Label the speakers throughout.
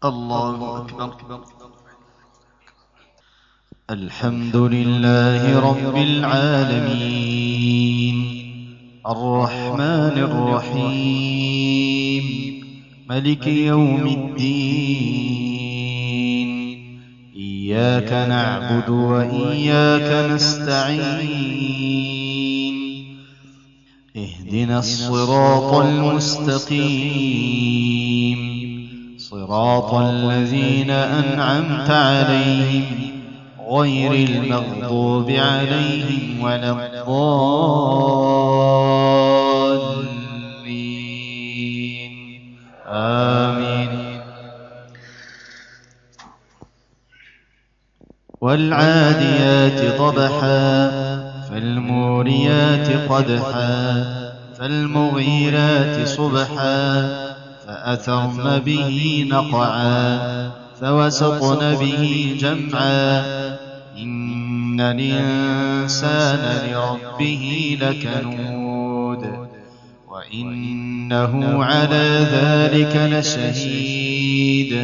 Speaker 1: الله أكبر. الحمد لله رب العالمين الرحمن الرحيم ملك يوم الدين إياك نعبد وإياك نستعين اهدنا الصراط المستقيم صراط الذين أنعمت عليهم غير المغضوب عليهم ولا الضالين آمين. والعاديات ضبحا فالموريات قدحا فالمغيرات صبحا فأثرن به نقعا فوسطن به جمعا إن الإنسان لربه لكنود وإنه على ذلك لشهيد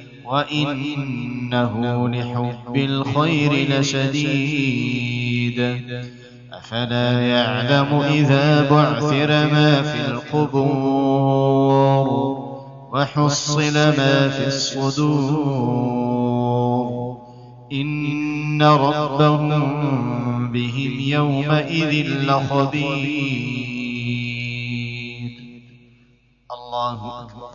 Speaker 1: وإنه لحب الخير لشديد أفلا يعلم إذا بعثر ما في القبور وحصل ما في الصدور إن ربهم بهم يومئذ لخبير. الله أكبر.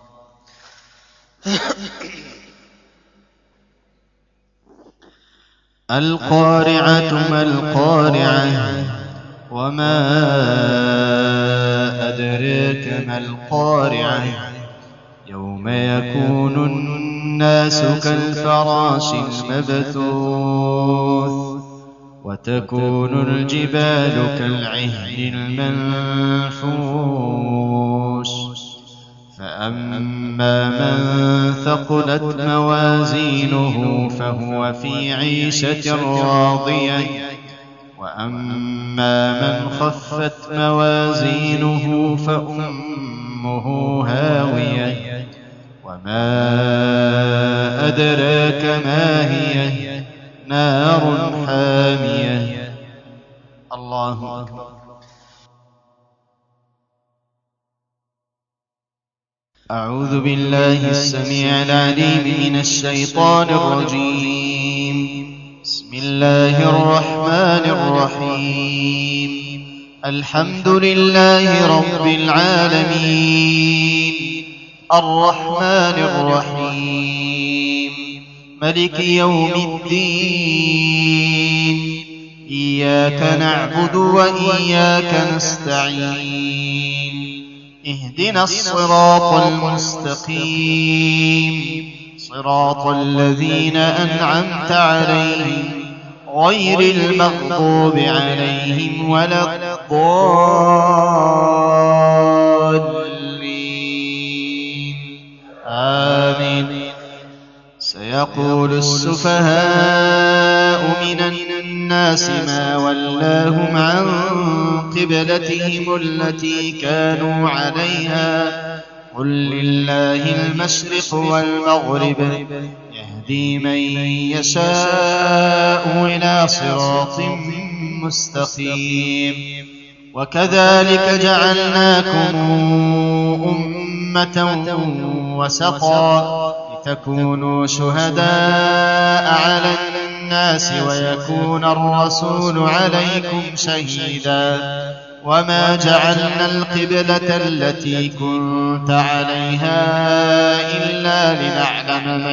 Speaker 1: القارعة ما القارعة وما أدريك ما القارعة يوم يكون الناس كالفراش المبثوث وتكون الجبال كالعهن المنفوش فأما من ثقلت موازينه فهو في عيشة راضية وأما من خفت موازينه فأمه هاوية وما أدراك ما هي نار حامية. الله أكبر. أعوذ بالله السميع العليم من الشيطان الرجيم. بسم الله الرحمن الرحيم. الحمد لله رب العالمين الرحمن الرحيم ملك يوم الدين إياك نعبد وإياك نستعين اهدنا الصراط المستقيم صراط الذين أنعمت عليهم غير المغضوب عليهم ولا الضالين آمين. سيقول السفهاء من الناس ما ولاهم عن قبلتهم التي كانوا عليها قل لله المشرق والمغرب يهدي من يشاء إلى صراط مستقيم وكذلك جعلناكم أمة وسطا لتكونوا شهداء على الناس ويكون الرسول عليكم شهيدا وما جعلنا القبلة التي كنت عليها إلا لنعلم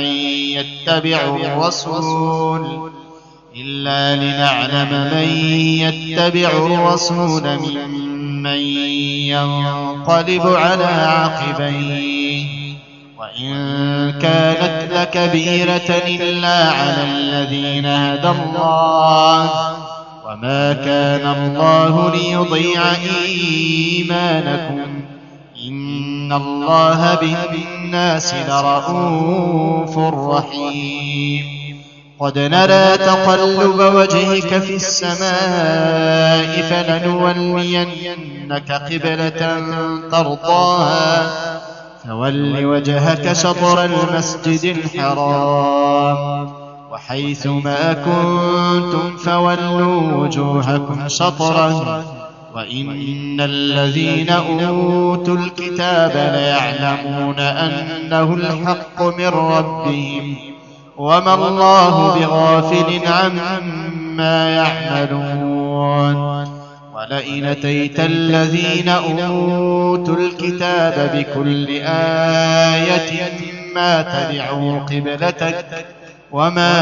Speaker 1: من يتبع الرسول ممن ينقلب على عقبيه وإن كانت لكبيرة إلا على الذين هدى الله وما كان الله ليضيع إيمانكم إن الله بالناس لرءوف رحيم. قد نرى تقلب وجهك في السماء فلنولينك قبلة ترضاها فول وجهك شطر المسجد الحرام وحيث ما كنتم فولوا وجوهكم شطره وإن الذين أوتوا الكتاب ليعلمون أنه الحق من ربهم وما الله بغافل عما يعملون ولئن أتيت الذين أوتوا الكتاب بكل آية ما تبعوا قبلتك وما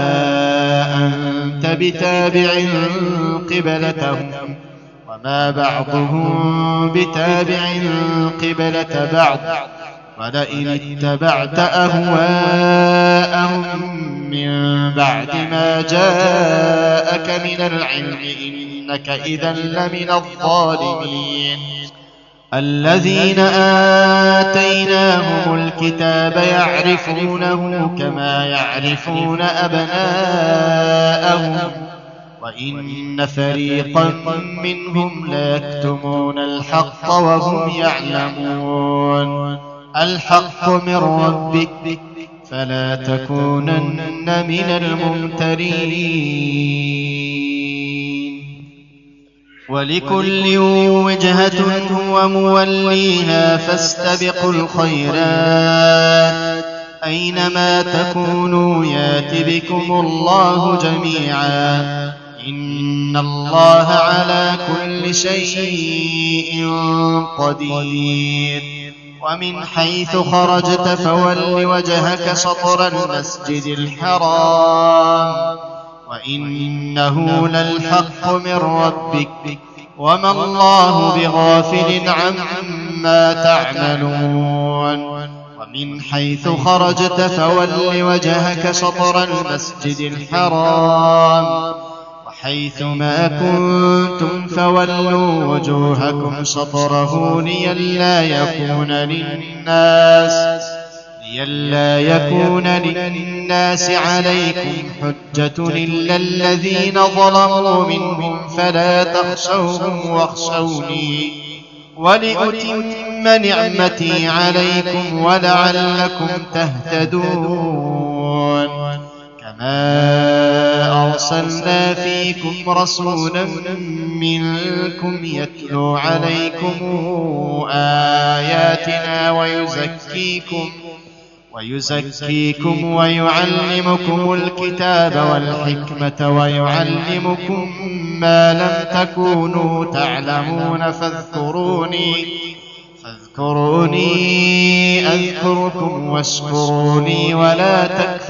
Speaker 1: أنت بتابع قبلتهم وما بعضهم بتابع قبلة بعض ولئن اتبعت أهواءهم من بعد ما جاءك من العلم إنك إذا لمن الظالمين الذين آتيناهم الكتاب يعرفونه كما يعرفون أبناءهم وإن فريقا منهم ليكتمون الحق وهم يعلمون الحق من ربك فلا تكونن من الممترين ولكل وجهة هو موليها فاستبقوا الخيرات أينما تكونوا يات بكم الله جميعا إن الله على كل شيء قدير ومن حيث خرجت فول وجهك شطر المسجد الحرام وإنه للحق من ربك وما الله بغافل عما تعملون ومن حيث خرجت فول وجهك شطر المسجد الحرام وحيث ما كنتم فولوا وجوهكم شطره لئلا يكون للناس عليكم حجة إلا الذين ظلموا منهم فلا تخشوهم واخشوني ولأتم نعمتي عليكم ولعلكم تهتدون كما أرسلنا فيكم رسولا منكم يتلو عليكم آياتنا ويزكيكم ويعلمكم الكتاب والحكمة ويعلمكم ما لم تكونوا تعلمون فاذكروني أذكركم واشكروني ولا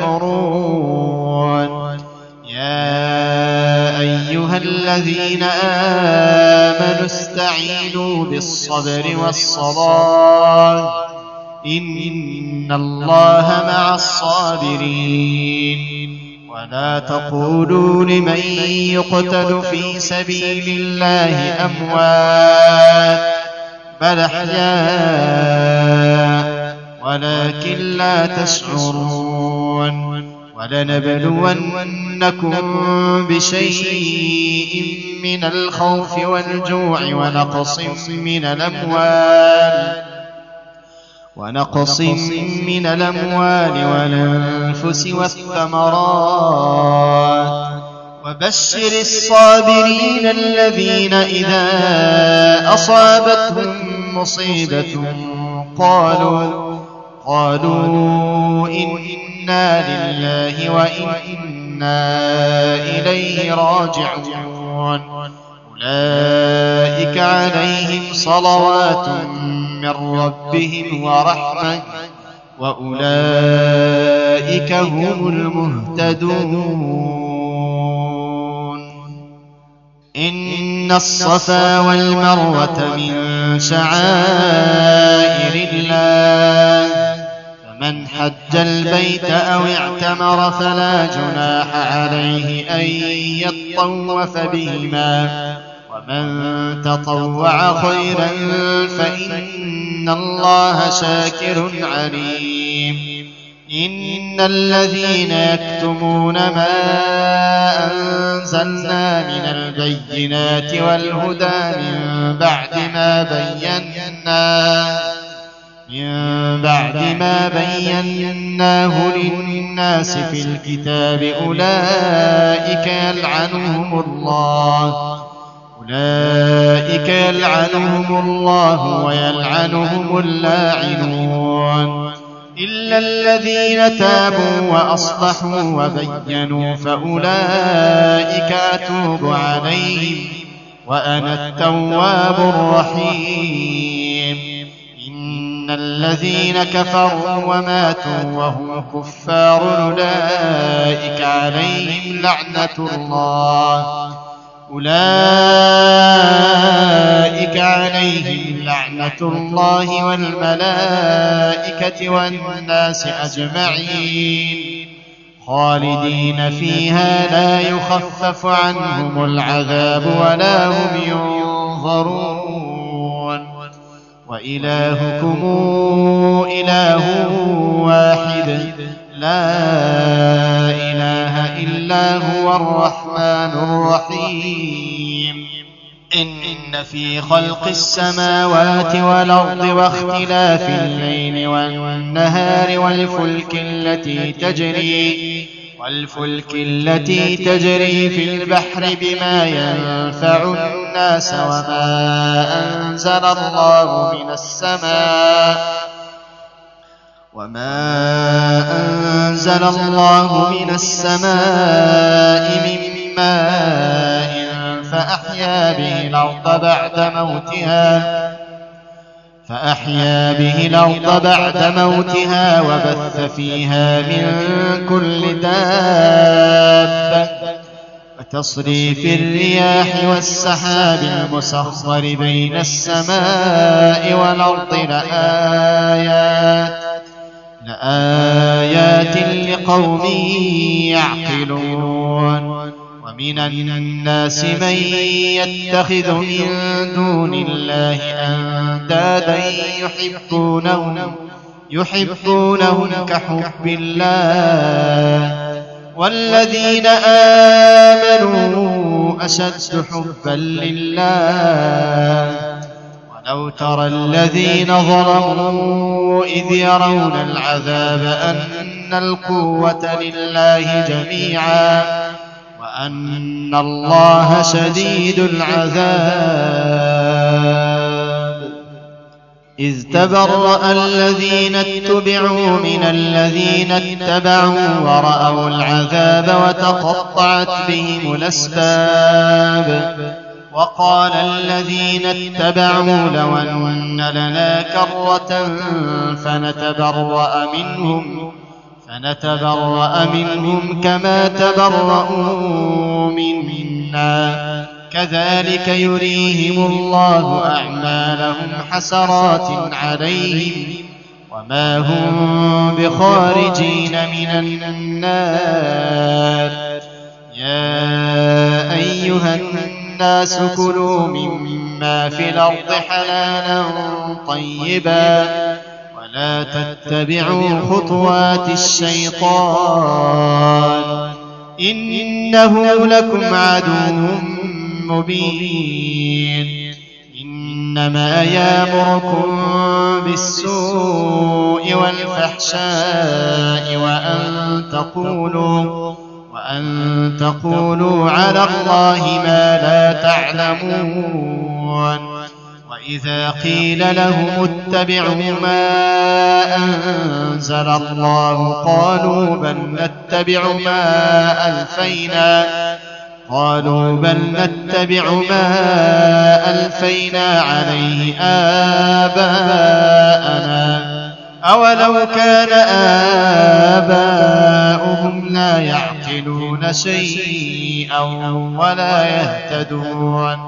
Speaker 1: تكفرون يا أيها الذين آمنوا استعينوا بالصبر والصلاة إن الله مع الصابرين ولا تقولوا لمن يقتل في سبيل الله أموات بل أحياء ولكن لا تشعرون ولنبلونكم بشيء من الخوف والجوع ونقص من الأموال والأنفس والثمرات وبشر الصابرين الذين إذا أصابتهم مصيبة قالوا إنا لله وإنا إليه راجعون أولئك عليهم صلوات من ربهم ورحمة وأولئك هم المهتدون إن الصفا والمروة من شعائر الله فمن حج البيت أو اعتمر فلا جناح عليه أن يطوف بهما ومن تطوع خيرا فإن الله شاكر عليم إن الذين يكتمون ما أنزلنا من البينات والهدى من بعد ما من بعد ما بيناه للناس في الكتاب أولئك يلعنهم الله ويلعنهم اللاعنون إلا الذين تابوا وأصلحوا وبينوا فأولئك أتوب عليهم وأنا التواب الرحيم إن الذين كفروا وماتوا وهم كفار أولئك عليهم لعنة الله والملائكة والناس أجمعين خالدين فيها لا يخفف عنهم العذاب ولا هم ينظرون وإلهكم إله واحد لا إله إلا هو الرحمن الرحيم إن في خلق السماوات والأرض واختلاف الليل والنهار والفلك التي تجري في البحر بما ينفع الناس وما أنزل الله من السماء من ماء فأحيا به الأرض بعد موتها وبث فيها من كل دابة وتصريف الرياح والسحاب المسخر بين السماء والأرض لآيات لقوم يعقلون ومن الناس من يتخذ من دون الله أندادا يحبونهم كحب الله والذين آمنوا أشد حبا لله ولو ترى الذين ظلموا إذ يرون العذاب أن القوة لله جميعا وأن الله شديد العذاب إذ تبرأ الذين اتبعوا من الذين اتبعوا ورأوا العذاب وتقطعت بهم الأسباب وقال الذين اتبعوا لو أن لنا كرة فنتبرأ منهم كما تبرؤوا منا كذلك يريهم الله أعمالهم حسرات عليهم وما هم بخارجين من النار يا أيها الناس كلوا مما في الأرض حلالا طيبا ولا تتبعوا خطوات الشيطان إنه لكم عدو مبين إنما يأمركم بالسوء والفحشاء وأن تقولوا على الله ما لا تعلمون وإذا قيل لهم اتبعوا ما أنزل الله قالوا بل نتبع ما ألفينا عليه آباءنا أولو كان آباؤهم لا يعقلون شيئا ولا يهتدون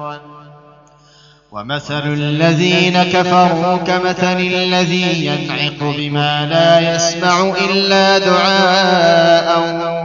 Speaker 1: ومثل الذين كفروا كمثل الذي ينعق بما لا يسمع إلا دعاء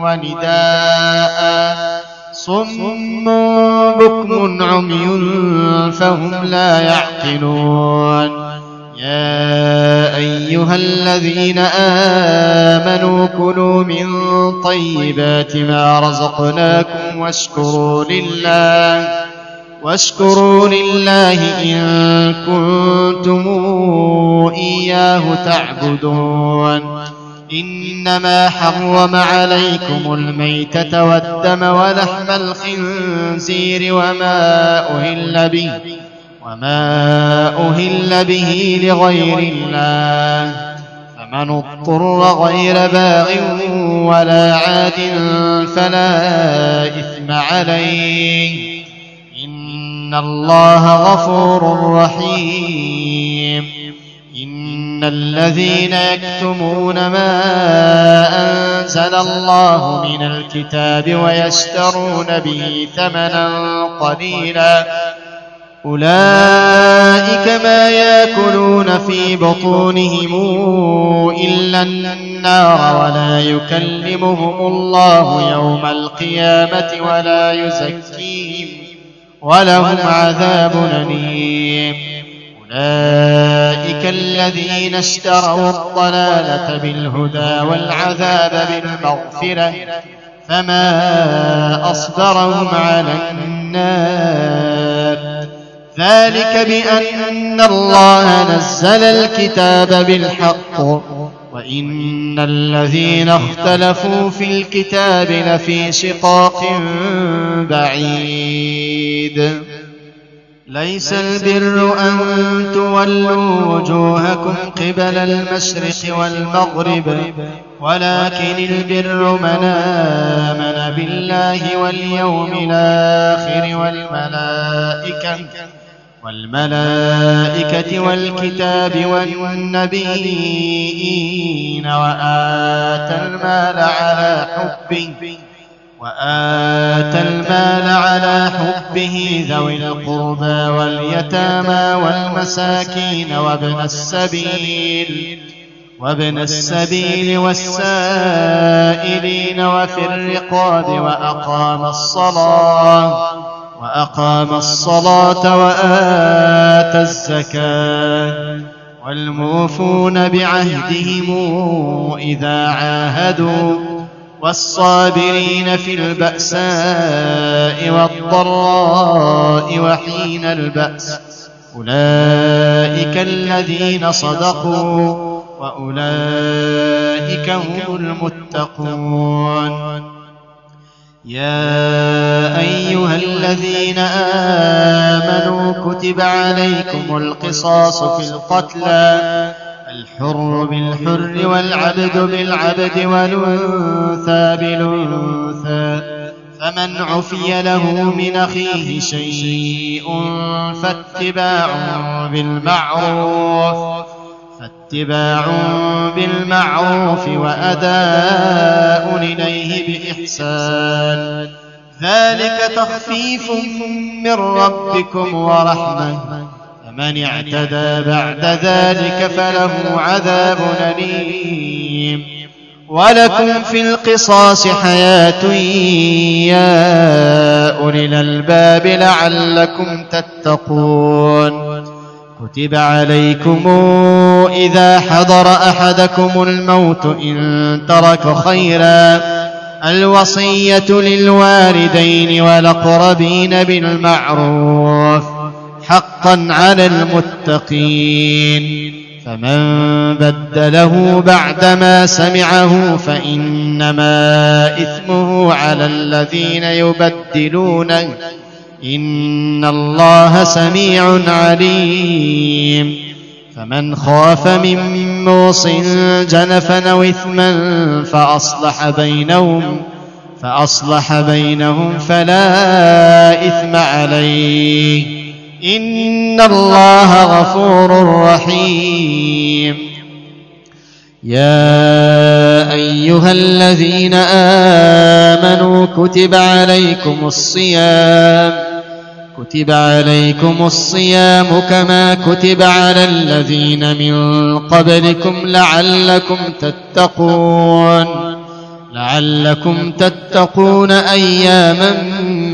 Speaker 1: ونداء صم بكم عمي فهم لا يعقلون يا أيها الذين آمنوا كلوا من طيبات ما رزقناكم واشكروا لله إن كنتم إياه تعبدون إنما حرم عليكم الميتة والدم ولحم الخنزير وما أهل به لغير الله فمن اضطر غير باغ ولا عاد فلا إثم عليه إن الله غفور رحيم إن الذين يكتمون ما أنزل الله من الكتاب ويشترون به ثمنا قليلا أولئك ما يأكلون في بطونهم إلا النار ولا يكلمهم الله يوم القيامة ولا يزكيهم ولهم عذاب أليم أولئك الذين اشتروا الضلالة بالهدى والعذاب بالمغفرة فما أصبرهم على النار ذلك بأن الله نزل الكتاب بالحق وإن الذين اختلفوا في الكتاب لفي شقاق بعيد ليس البر أن تولوا وجوهكم قبل المشرق والمغرب ولكن البر من آمن بالله واليوم الآخر والملائكة والكتاب والنبيين وآتى المال على حبه ذوي القربى واليتامى والمساكين وابن السبيل والسائلين وفي الرقاب وأقام الصلاة وآتى الزكاة والموفون بعهدهم إذا عاهدوا والصابرين في البأساء والضراء وحين البأس أولئك الذين صدقوا وأولئك هم المتقون يا أيها الذين آمنوا كتب عليكم القصاص في القتلى الحر بالحر والعبد بالعبد والأنثى بالأنثى فمن عفي له من أخيه شيء فاتباع بالمعروف وأداء إليه بإحسان ذلك تخفيف من ربكم ورحمة فمن اعتدى بعد ذلك فله عذاب أليم ولكم في القصاص حياة يا أولي الألباب لعلكم تتقون كتب عليكم إذا حضر أحدكم الموت إن ترك خيرا الوصية للوالدين والأقربين بالمعروف حقا على المتقين فمن بدله بعدما سمعه فإنما إثمه على الذين يبدلونه إن الله سميع عليم فمن خاف من موص جنفا أو إثما فأصلح بينهم فلا إثم عليه إن الله غفور رحيم يا أيها الذين آمنوا كتب عليكم الصيام كما كتب على الذين من قبلكم لعلكم تتقون أياما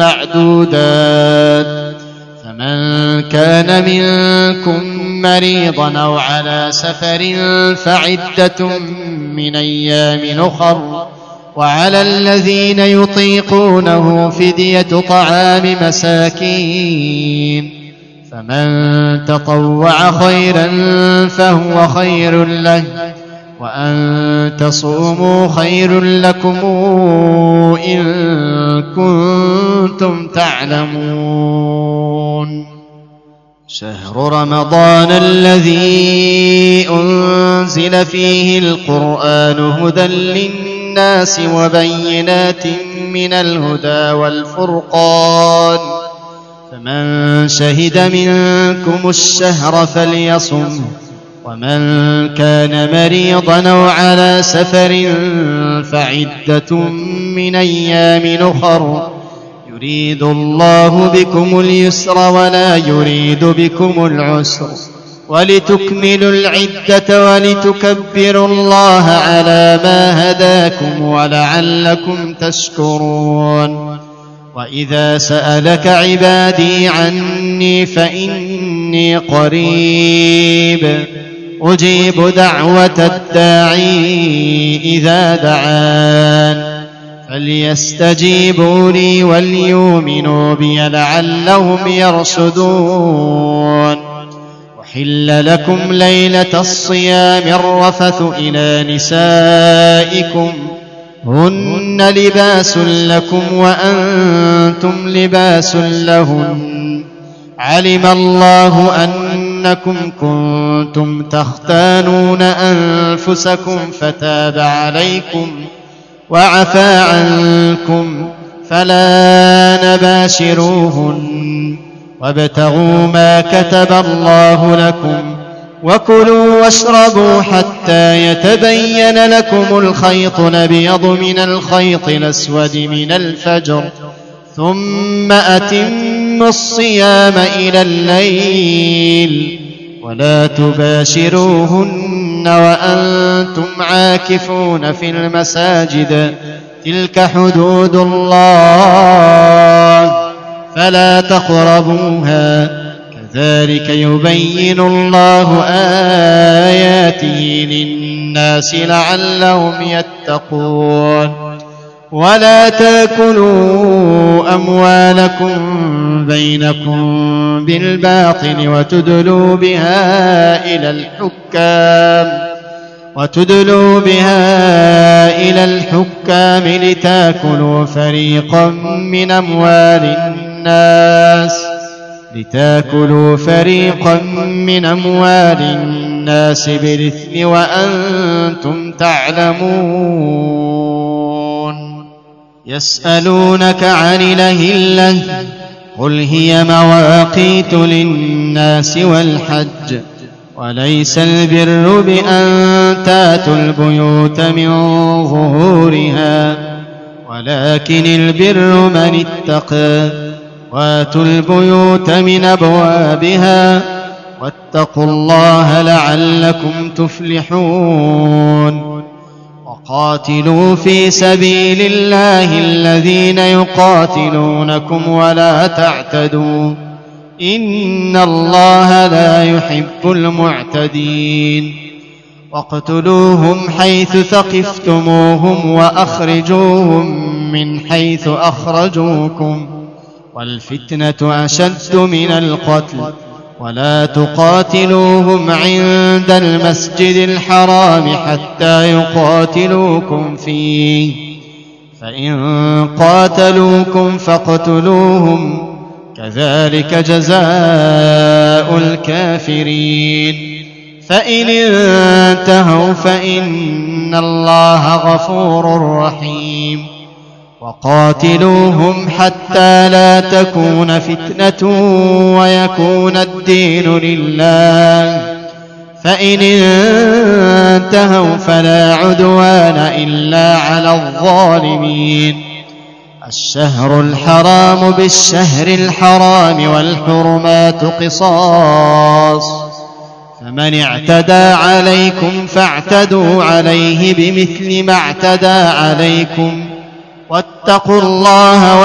Speaker 1: معدودات فمن كان منكم مريضا أو على سفر فعدة من أيام أخر وعلى الذين يطيقونه فدية طعام مساكين، فمن تطوع خيرا فهو خير له، وأن تصوموا خير لكم إن كنتم تعلمون. شهر رمضان الذي أنزل فيه القرآن هدى للناس وبينات من الهدى والفرقان، فمن شهد منكم الشهر فليصمه، ومن كان مريضا أو على سفر فعدة من أيام أخر، يريد الله بكم اليسر ولا يريد بكم العسر، ولتكملوا العدة ولتكبروا الله على ما هداكم ولعلكم تشكرون. وإذا سألك عبادي عني فإني قريب أجيب دعوة الداعي إذا دعان، فليستجيبوا لي وليؤمنوا بي لعلهم يرشدون. أحل لكم ليلة الصيام الرفث إلى نسائكم هن لباس لكم وأنتم لباس لهن، علم الله أنكم كنتم تختانون أنفسكم فتاب عليكم وعفى عنكم، فلا نباشروهن وابتغوا ما كتب الله لكم، وكلوا واشربوا حتى يتبين لكم الخيط الأبيض من الخيط الأسود من الفجر، ثم أتموا الصيام إلى الليل، ولا تباشروهن وأنتم عاكفون في المساجد، تلك حدود الله فلا تقربوها، كذلك يبين الله آياته للناس لعلهم يتقون. ولا تاكلوا أموالكم بينكم بالباطل وتدلوا بها إلى الحكام لتاكلوا فريقا من أموال الناس بالإثم وأنتم تعلمون. يسألونك عن الأهلة قل هي مواقيت للناس والحج، وليس البر بأن تاتوا البيوت من ظهورها، ولكن البر من اتقى، واتوا البيوت من أبوابها، واتقوا الله لعلكم تفلحون. وقاتلوا في سبيل الله الذين يقاتلونكم ولا تعتدوا، إن الله لا يحب المعتدين. واقتلوهم حيث ثقفتموهم وأخرجوهم من حيث أخرجوكم، والفتنة أشد من القتل، ولا تقاتلوهم عند المسجد الحرام حتى يقاتلوكم فيه، فإن قاتلوكم فاقتلوهم، كذلك جزاء الكافرين. فإن انتهوا فإن الله غفور رحيم. وقاتلوهم حتى لا تكون فتنة ويكون الدين لله، فإن انتهوا فلا عدوان إلا على الظالمين. الشهر الحرام بالشهر الحرام والحرمات قصاص، فمن اعتدى عليكم فاعتدوا عليه بمثل ما اعتدى عليكم، واتقوا الله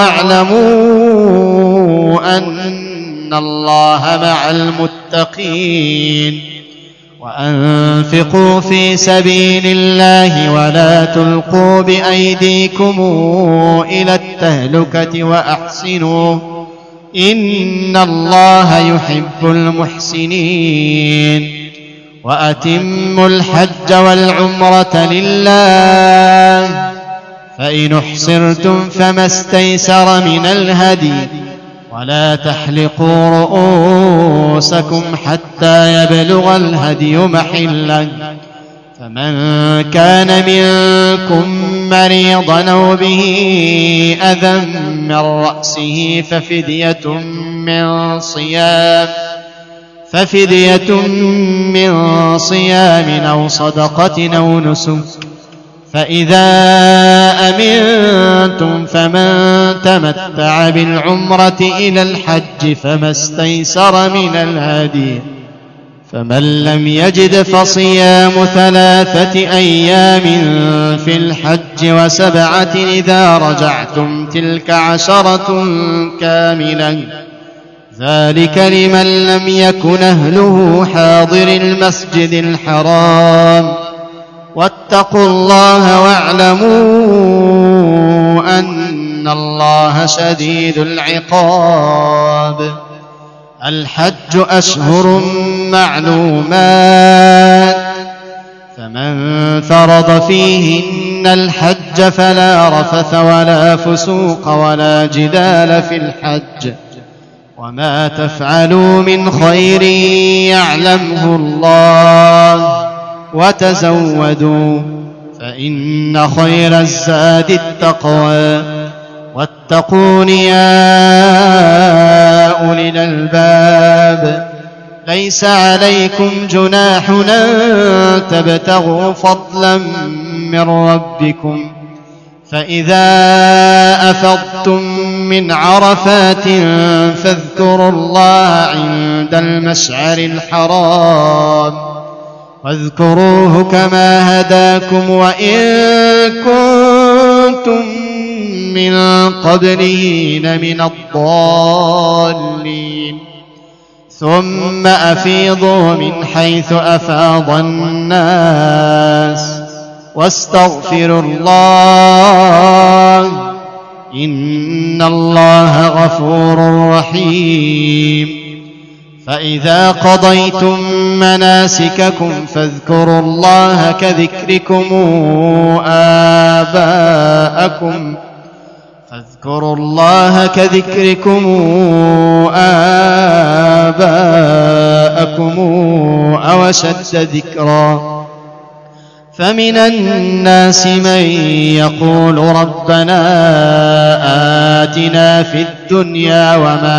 Speaker 1: واعلموا أن الله مع المتقين. وأنفقوا في سبيل الله ولا تلقوا بأيديكم إلى التهلكة وأحسنوا إن الله يحب المحسنين وأتموا الحج والعمرة لله فإن احصرتم فما استيسر من الهدي ولا تحلقوا رؤوسكم حتى يبلغ الهدي محله فمن كان منكم مريضا أو به أذى من رأسه ففدية من صيام أو صدقة أو نسك فإذا أمنتم فمن تمتع بالعمرة إلى الحج فما استيسر من الهدي فمن لم يجد فصيام 3 أيام في الحج و7 إذا رجعتم تلك 10 كاملة ذلك لمن لم يكن أهله حاضر المسجد الحرام واتقوا الله واعلموا أن الله شديد العقاب الحج أشهر معلومات فمن فرض فيهن الحج فلا رفث ولا فسوق ولا جدال في الحج وما تفعلوا من خير يعلمه الله وتزودوا فإن خير الزاد التقوى واتقون يا أولي الألباب ليس عليكم جناح أن تبتغوا فضلا من ربكم فإذا أفضتم من عرفات فاذكروا الله عند المشعر الحرام واذكروه كما هداكم وإن كنتم من قبله لمن الضالين ثم أفيضوا من حيث أفاض الناس واستغفروا الله إن الله غفور رحيم فإذا قضيتم مناسككم فاذكروا الله كذكركم آباءكم أو أشد ذكرا فمن الناس من يقول ربنا آتنا في الدنيا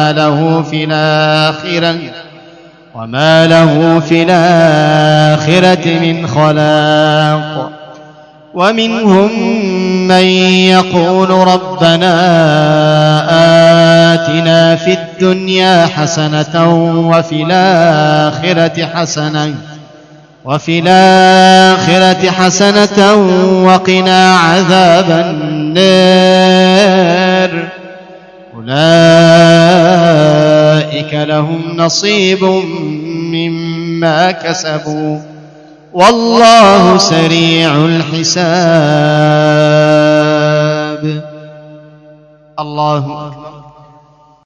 Speaker 1: وما له في الآخرة من خلاق ومنهم من يقول ربنا آتنا في الدنيا حسنة وفي الآخرة حسنة وقنا عذاب النار أولئك لهم نصيب مما كسبوا والله سريع الحساب الله أكبر